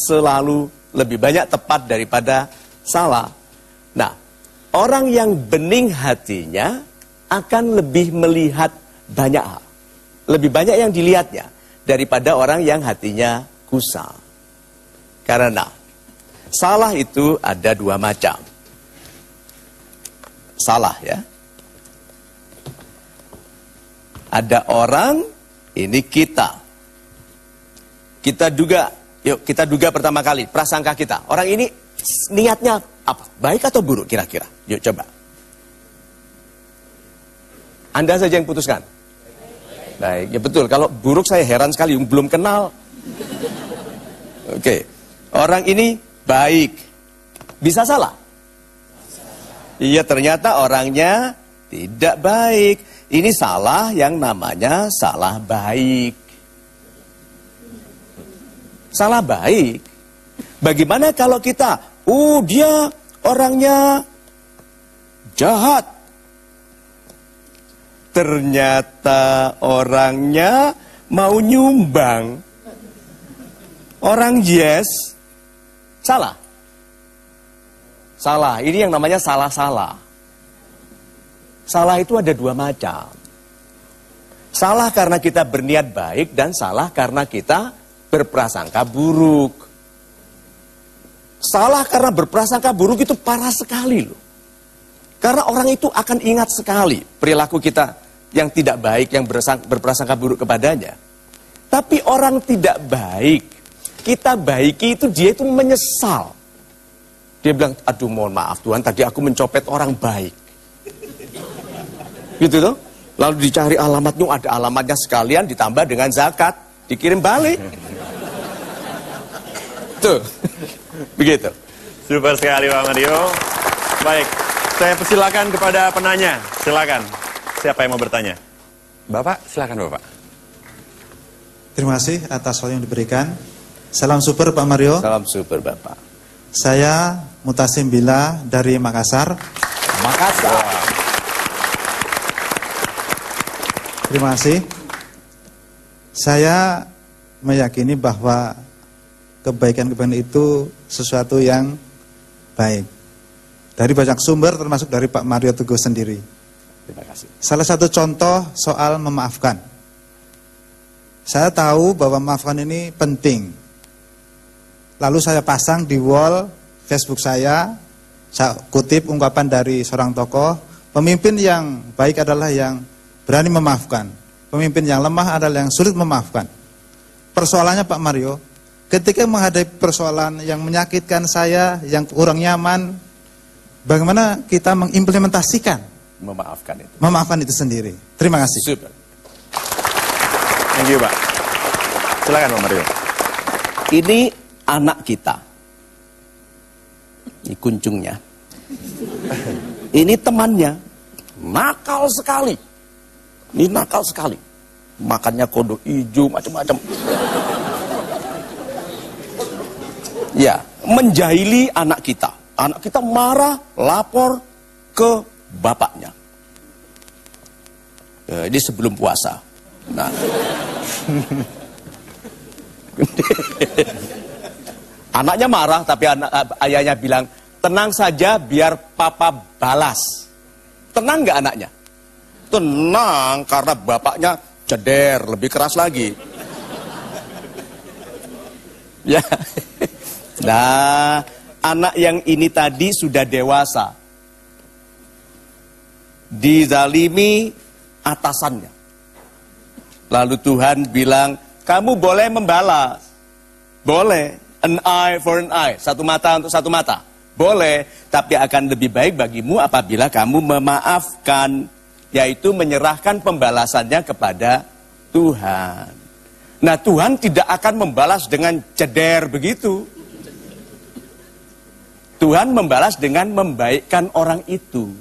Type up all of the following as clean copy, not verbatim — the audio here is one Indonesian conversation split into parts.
selalu lebih banyak tepat daripada salah. Nah, orang yang bening hatinya akan lebih melihat banyak hal. Lebih banyak yang dilihatnya daripada orang yang hatinya kusal. Karena salah itu ada dua macam. Salah ya. Ada orang, ini kita. Kita duga, yuk kita duga pertama kali, prasangka kita. Orang ini niatnya apa? Baik atau buruk kira-kira? Yuk coba. Anda saja yang putuskan. Baik, ya betul. Kalau buruk saya heran sekali, belum kenal. Oke, orang ini baik. Bisa salah? Iya, ternyata orangnya tidak baik. Ini salah yang namanya salah baik. Salah baik. Bagaimana kalau kita, dia orangnya jahat. Ternyata orangnya mau nyumbang. Orang yes. Salah. Salah, ini yang namanya salah-salah. Salah itu ada dua macam. Salah karena kita berniat baik dan salah karena kita berprasangka buruk. Salah karena berprasangka buruk itu parah sekali loh. Karena orang itu akan ingat sekali perilaku kita yang tidak baik, yang berprasangka buruk kepadanya. Tapi orang tidak baik, kita baiki itu dia itu menyesal. Dia bilang, aduh mohon maaf Tuhan, tadi aku mencopet orang baik. Gitu tuh. Lalu dicari alamatnya, ada alamatnya sekalian ditambah dengan zakat, dikirim balik. Tuh, begitu. Super sekali Pak Mario. Baik, saya persilakan kepada penanya. Silakan. Siapa yang mau bertanya? Bapak, silakan Bapak. Terima kasih atas waktu yang diberikan. Salam super Pak Mario. Salam super Bapak. Saya Mutasim Bila dari Makassar. Makassar. Terima kasih. Saya meyakini bahwa kebaikan-kebaikan itu sesuatu yang baik. Dari banyak sumber termasuk dari Pak Mario Teguh sendiri. Terima kasih. Salah satu contoh soal memaafkan. Saya tahu bahwa memaafkan ini penting. Lalu saya pasang di wall Facebook saya kutip ungkapan dari seorang tokoh, pemimpin yang baik adalah yang berani memaafkan. Pemimpin yang lemah adalah yang sulit memaafkan. Persoalannya Pak Mario, ketika menghadapi persoalan yang menyakitkan saya, yang kurang nyaman, bagaimana kita mengimplementasikan memaafkan itu sendiri. Terima kasih. Super. Thank you Pak. Silakan Pak Mario. Ini anak kita. Ini kuncungnya. Ini temannya. Nakal sekali. Ini nakal sekali. Makannya kodok hijau, macam-macam. Ya, menjahili anak kita. Anak kita marah, lapor ke bapaknya. Ini sebelum puasa. Nah. Anaknya marah, tapi ayahnya bilang, tenang saja biar papa balas. Tenang nggak anaknya? Tenang, karena bapaknya ceder, lebih keras lagi. Ya. Nah, anak yang ini tadi sudah dewasa. Dizalimi atasannya. Lalu Tuhan bilang, kamu boleh membalas. Boleh. An eye for an eye, satu mata untuk satu mata. Boleh, tapi akan lebih baik bagimu apabila kamu memaafkan, yaitu menyerahkan pembalasannya kepada Tuhan. Nah, Tuhan tidak akan membalas dengan ceder begitu. Tuhan membalas dengan membaikkan orang itu.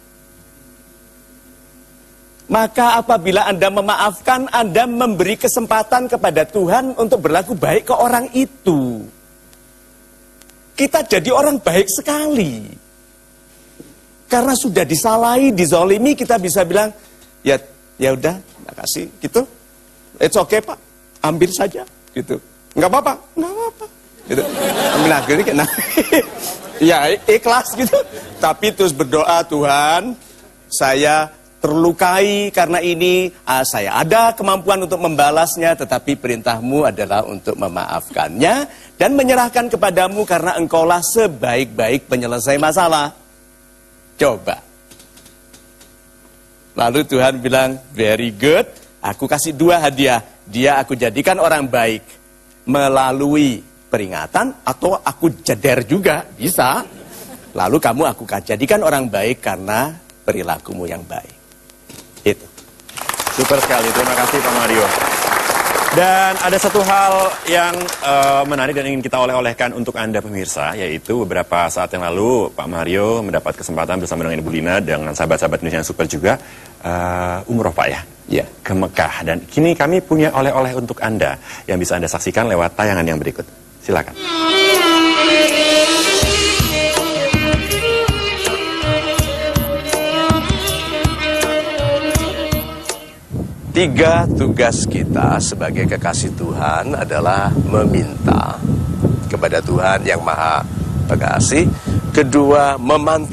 Maka apabila Anda memaafkan, Anda memberi kesempatan kepada Tuhan untuk berlaku baik ke orang itu. Kita jadi orang baik sekali. Karena sudah disalahi, dizolimi, kita bisa bilang, ya udah, makasih, gitu. It's okay Pak, ambil saja, gitu. Nggak apa-apa, nggak apa-apa. Gitu. Nah, gini kena. Ya, ikhlas gitu. Tapi terus berdoa, Tuhan, saya terlukai karena ini, saya ada kemampuan untuk membalasnya, tetapi perintahmu adalah untuk memaafkannya dan menyerahkan kepadamu karena engkaulah sebaik-baik penyelesai masalah. Coba. Lalu Tuhan bilang, very good, aku kasih 2 hadiah. Dia aku jadikan orang baik melalui peringatan atau aku jeder juga, bisa. Lalu kamu aku jadikan orang baik karena perilakumu yang baik. Itu. Super sekali, terima kasih Pak Mario. Dan ada satu hal yang menarik dan ingin kita oleh-olehkan untuk Anda pemirsa, yaitu beberapa saat yang lalu Pak Mario mendapat kesempatan bersama dengan Ibu Lina dengan sahabat-sahabat Indonesia yang super juga umroh Pak ya? Ya. Ke Mekah. Dan kini kami punya oleh-oleh untuk Anda yang bisa Anda saksikan lewat tayangan yang berikut. Silakan. Tiga tugas kita sebagai kekasih Tuhan adalah meminta kepada Tuhan yang Maha Pengasih. Kedua, memantau